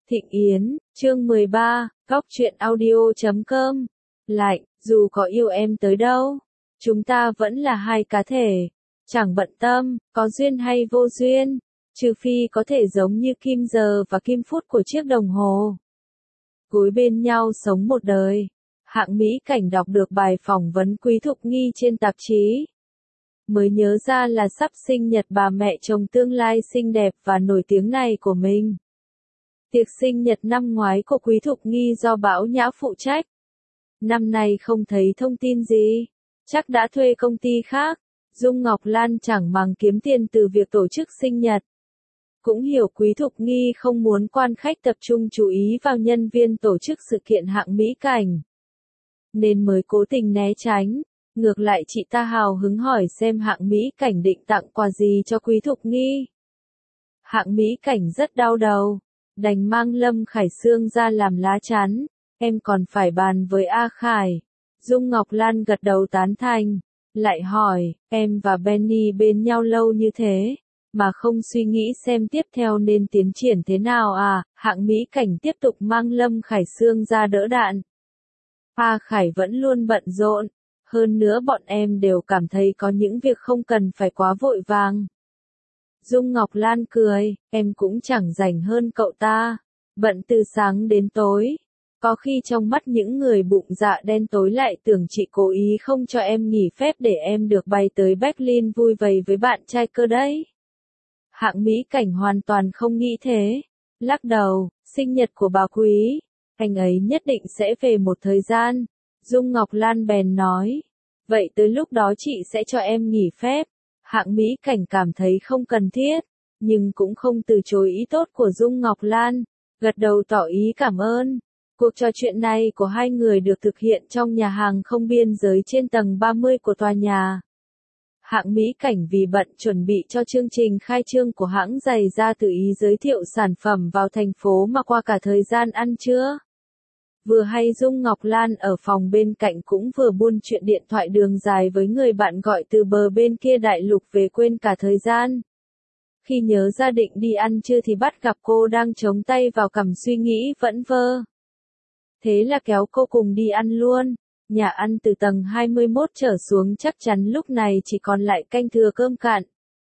Thịnh Yến, chương 13, Góc truyện audio.com. Lại, dù có yêu em tới đâu, chúng ta vẫn là hai cá thể. Chẳng bận tâm, có duyên hay vô duyên, trừ phi có thể giống như kim giờ và kim phút của chiếc đồng hồ. Gối bên nhau sống một đời. Hạng Mỹ Cảnh đọc được bài phỏng vấn Quý Thục Nghi trên tạp chí. Mới nhớ ra là sắp sinh nhật bà mẹ chồng tương lai xinh đẹp và nổi tiếng này của mình. Tiệc sinh nhật năm ngoái của Quý Thục Nghi do Bảo Nhã phụ trách. Năm nay không thấy thông tin gì, chắc đã thuê công ty khác. Dung Ngọc Lan chẳng màng kiếm tiền từ việc tổ chức sinh nhật. Cũng hiểu Quý Thục Nghi không muốn quan khách tập trung chú ý vào nhân viên tổ chức sự kiện Hạng Mỹ Cảnh, nên mới cố tình né tránh. Ngược lại chị ta hào hứng hỏi xem Hạng Mỹ Cảnh định tặng quà gì cho Quý Thục Nghi. Hạng Mỹ Cảnh rất đau đầu, đành mang Lâm Khải Sương ra làm lá chắn. Em còn phải bàn với A Khải. Dung Ngọc Lan gật đầu tán thành, lại hỏi, em và Benny bên nhau lâu như thế, mà không suy nghĩ xem tiếp theo nên tiến triển thế nào à? Hạng Mỹ Cảnh tiếp tục mang Lâm Khải Sương ra đỡ đạn. A Khải vẫn luôn bận rộn, hơn nữa bọn em đều cảm thấy có những việc không cần phải quá vội vàng. Dung Ngọc Lan cười, em cũng chẳng rảnh hơn cậu ta, bận từ sáng đến tối. Có khi trong mắt những người bụng dạ đen tối lại tưởng chị cố ý không cho em nghỉ phép để em được bay tới Berlin vui vầy với bạn trai cơ đấy. Hạng Mỹ Cảnh hoàn toàn không nghĩ thế, lắc đầu, sinh nhật của bà Quý, anh ấy nhất định sẽ về một thời gian. Dung Ngọc Lan bèn nói, vậy tới lúc đó chị sẽ cho em nghỉ phép. Hạng Mỹ Cảnh cảm thấy không cần thiết, nhưng cũng không từ chối ý tốt của Dung Ngọc Lan, gật đầu tỏ ý cảm ơn. Cuộc trò chuyện này của hai người được thực hiện trong nhà hàng không biên giới trên tầng 30 của tòa nhà. Hạng Mỹ Cảnh vì bận chuẩn bị cho chương trình khai trương của hãng giày da tự ý giới thiệu sản phẩm vào thành phố mà qua cả thời gian ăn trưa. Vừa hay Dung Ngọc Lan ở phòng bên cạnh cũng vừa buôn chuyện điện thoại đường dài với người bạn gọi từ bờ bên kia đại lục về quên cả thời gian. Khi nhớ ra định đi ăn trưa thì bắt gặp cô đang chống tay vào cằm suy nghĩ vẩn vơ. Thế là kéo cô cùng đi ăn luôn. Nhà ăn từ tầng 21 trở xuống chắc chắn lúc này chỉ còn lại canh thừa cơm cạn.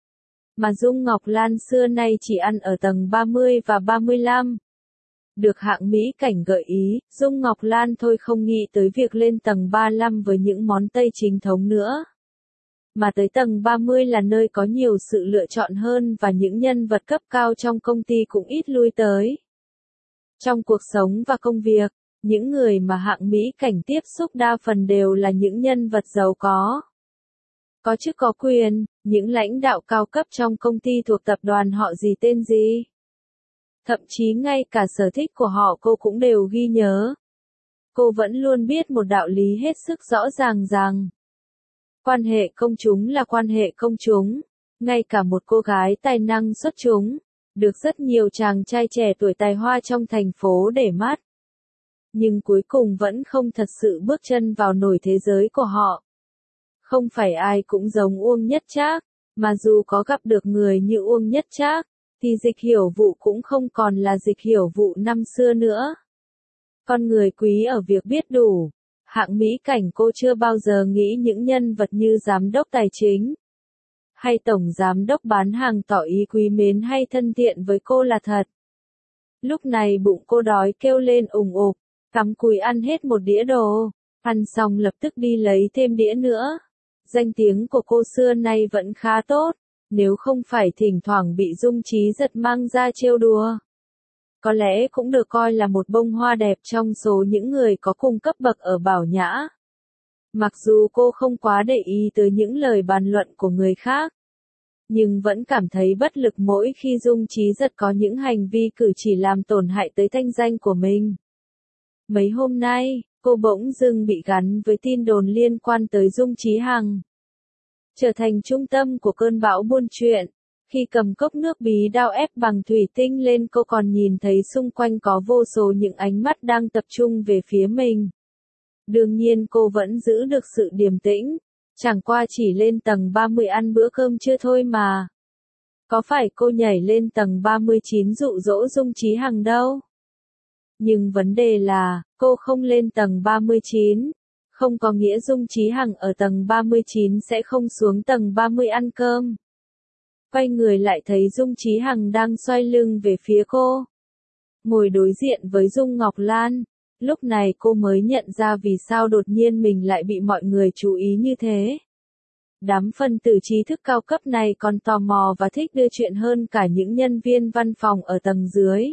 Mà Dung Ngọc Lan xưa nay chỉ ăn ở tầng 30 và 35. Được Hạng Mỹ Cảnh gợi ý, Dung Ngọc Lan thôi không nghĩ tới việc lên tầng 35 với những món Tây chính thống nữa. Mà tới tầng 30 là nơi có nhiều sự lựa chọn hơn và những nhân vật cấp cao trong công ty cũng ít lui tới. Trong cuộc sống và công việc, những người mà Hạng Mỹ Cảnh tiếp xúc đa phần đều là những nhân vật giàu có chức có quyền, những lãnh đạo cao cấp trong công ty thuộc tập đoàn họ gì tên gì. Thậm chí ngay cả sở thích của họ cô cũng đều ghi nhớ. Cô vẫn luôn biết một đạo lý hết sức rõ ràng rằng quan hệ công chúng là quan hệ công chúng. Ngay cả một cô gái tài năng xuất chúng, được rất nhiều chàng trai trẻ tuổi tài hoa trong thành phố để mắt, nhưng cuối cùng vẫn không thật sự bước chân vào nổi thế giới của họ. Không phải ai cũng giống Uông Nhất Trác, mà dù có gặp được người như Uông Nhất Trác, thì Dịch Hiểu Vụ cũng không còn là Dịch Hiểu Vụ năm xưa nữa. Con người quý ở việc biết đủ. Hạng Mỹ Cảnh cô chưa bao giờ nghĩ những nhân vật như giám đốc tài chính hay tổng giám đốc bán hàng tỏ ý quý mến hay thân thiện với cô là thật. Lúc này bụng cô đói kêu lên ùng ục, cắm cúi ăn hết một đĩa đồ, ăn xong lập tức đi lấy thêm đĩa nữa. Danh tiếng của cô xưa nay vẫn khá tốt, nếu không phải thỉnh thoảng bị Dung Trí Giật mang ra trêu đùa, có lẽ cũng được coi là một bông hoa đẹp trong số những người có cùng cấp bậc ở Bảo Nhã. Mặc dù cô không quá để ý tới những lời bàn luận của người khác, nhưng vẫn cảm thấy bất lực mỗi khi Dung Trí Giật có những hành vi cử chỉ làm tổn hại tới thanh danh của mình. Mấy hôm nay, cô bỗng dưng bị gắn với tin đồn liên quan tới Dung Trí Hằng, trở thành trung tâm của cơn bão buôn chuyện. Khi cầm cốc nước bí đao ép bằng thủy tinh lên, cô còn nhìn thấy xung quanh có vô số những ánh mắt đang tập trung về phía mình. Đương nhiên cô vẫn giữ được sự điềm tĩnh, chẳng qua chỉ lên tầng 30 ăn bữa cơm trưa thôi mà. Có phải cô nhảy lên tầng 39 dụ dỗ Dung Trí Hằng đâu. Nhưng vấn đề là, cô không lên tầng 39. Không có nghĩa Dung Chí Hằng ở tầng 39 sẽ không xuống tầng 30 ăn cơm. Quay người lại thấy Dung Chí Hằng đang xoay lưng về phía cô. Ngồi đối diện với Dung Ngọc Lan. Lúc này cô mới nhận ra vì sao đột nhiên mình lại bị mọi người chú ý như thế. Đám phân tử trí thức cao cấp này còn tò mò và thích đưa chuyện hơn cả những nhân viên văn phòng ở tầng dưới.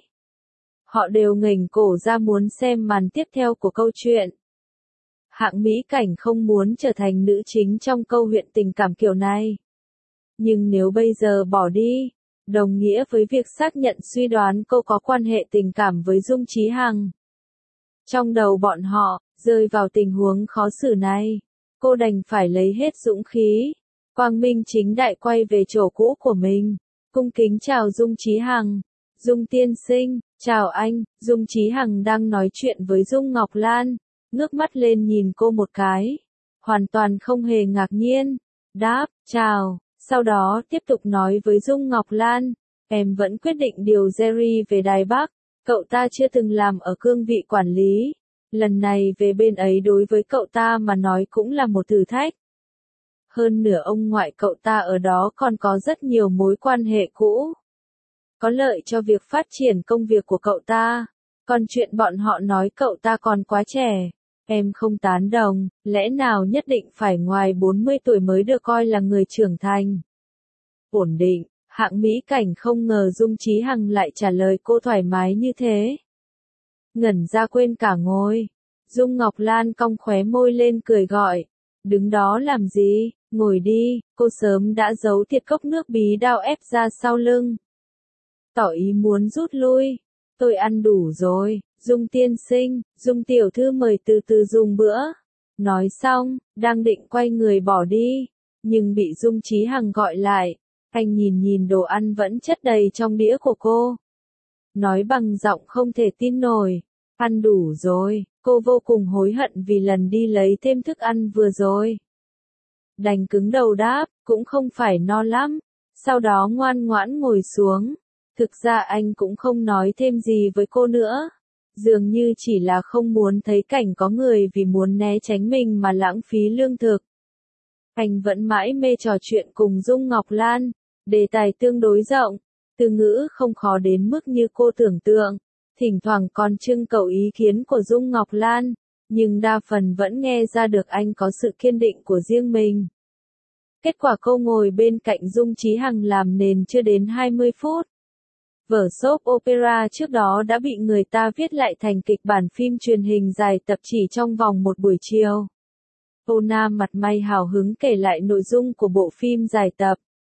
Họ đều nghềnh cổ ra muốn xem màn tiếp theo của câu chuyện. Hạng Mỹ Cảnh không muốn trở thành nữ chính trong câu chuyện tình cảm kiểu này. Nhưng nếu bây giờ bỏ đi, đồng nghĩa với việc xác nhận suy đoán cô có quan hệ tình cảm với Dung Chí Hằng. Trong đầu bọn họ, rơi vào tình huống khó xử này, cô đành phải lấy hết dũng khí, quang minh chính đại quay về chỗ cũ của mình, cung kính chào Dung Chí Hằng. Dung tiên sinh, chào anh. Dung Chí Hằng đang nói chuyện với Dung Ngọc Lan, ngước mắt lên nhìn cô một cái, hoàn toàn không hề ngạc nhiên, đáp, chào, sau đó tiếp tục nói với Dung Ngọc Lan, em vẫn quyết định điều Jerry về Đài Bắc, cậu ta chưa từng làm ở cương vị quản lý, lần này về bên ấy đối với cậu ta mà nói cũng là một thử thách. Hơn nữa ông ngoại cậu ta ở đó còn có rất nhiều mối quan hệ cũ, có lợi cho việc phát triển công việc của cậu ta, còn chuyện bọn họ nói cậu ta còn quá trẻ. Em không tán đồng, lẽ nào nhất định phải ngoài 40 tuổi mới được coi là người trưởng thành. Ổn định, Hạng Mỹ Cảnh không ngờ Dung Chí Hằng lại trả lời cô thoải mái như thế. Ngẩn ra quên cả ngồi. Dung Ngọc Lan cong khóe môi lên cười gọi. Đứng đó làm gì, ngồi đi, cô sớm đã giấu thiệt cốc nước bí đao ép ra sau lưng. Tỏ ý muốn rút lui. Tôi ăn đủ rồi, Dung tiên sinh, Dung tiểu thư mời từ từ dùng bữa. Nói xong, đang định quay người bỏ đi, nhưng bị Dung Chí Hằng gọi lại. Anh nhìn đồ ăn vẫn chất đầy trong đĩa của cô. Nói bằng giọng không thể tin nổi, ăn đủ rồi, cô vô cùng hối hận vì lần đi lấy thêm thức ăn vừa rồi. Đành cứng đầu đáp, cũng không phải no lắm, sau đó ngoan ngoãn ngồi xuống. Thực ra anh cũng không nói thêm gì với cô nữa. Dường như chỉ là không muốn thấy cảnh có người vì muốn né tránh mình mà lãng phí lương thực. Anh vẫn mãi mê trò chuyện cùng Dung Ngọc Lan, đề tài tương đối rộng, từ ngữ không khó đến mức như cô tưởng tượng, thỉnh thoảng còn trưng cầu ý kiến của Dung Ngọc Lan, nhưng đa phần vẫn nghe ra được anh có sự kiên định của riêng mình. Kết quả cô ngồi bên cạnh Dung Chí Hằng làm nền chưa đến 20 phút. Vở soap opera trước đó đã bị người ta viết lại thành kịch bản phim truyền hình dài tập chỉ trong vòng một buổi chiều. Ona mặt mày hào hứng kể lại nội dung của bộ phim dài tập.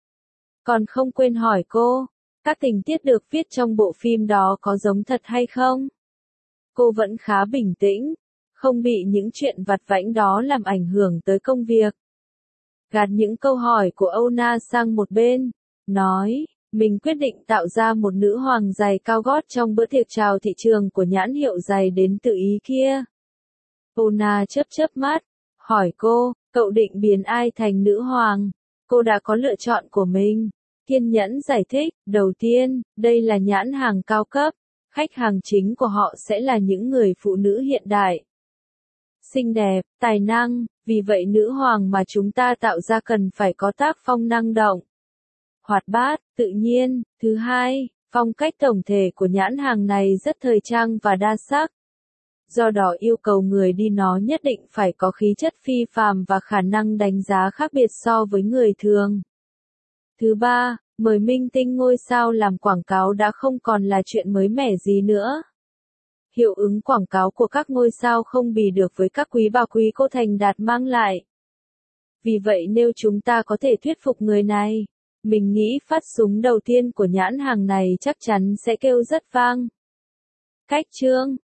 Còn không quên hỏi cô, các tình tiết được viết trong bộ phim đó có giống thật hay không? Cô vẫn khá bình tĩnh, không bị những chuyện vặt vãnh đó làm ảnh hưởng tới công việc. Gạt những câu hỏi của Ona sang một bên, nói, mình quyết định tạo ra một nữ hoàng giày cao gót trong bữa tiệc chào thị trường của nhãn hiệu giày đến từ Ý kia. Ona chớp mắt, hỏi cô, cậu định biến ai thành nữ hoàng? Cô đã có lựa chọn của mình. Kiên nhẫn giải thích, đầu tiên, đây là nhãn hàng cao cấp, khách hàng chính của họ sẽ là những người phụ nữ hiện đại. Xinh đẹp, tài năng, vì vậy nữ hoàng mà chúng ta tạo ra cần phải có tác phong năng động, hoạt bát, tự nhiên. Thứ hai, phong cách tổng thể của nhãn hàng này rất thời trang và đa sắc. Do đó yêu cầu người đi nó nhất định phải có khí chất phi phàm và khả năng đánh giá khác biệt so với người thường. Thứ ba, mời minh tinh ngôi sao làm quảng cáo đã không còn là chuyện mới mẻ gì nữa. Hiệu ứng quảng cáo của các ngôi sao không bì được với các quý bà quý cô thành đạt mang lại. Vì vậy nếu chúng ta có thể thuyết phục người này, mình nghĩ phát súng đầu tiên của nhãn hàng này chắc chắn sẽ kêu rất vang. Cách chương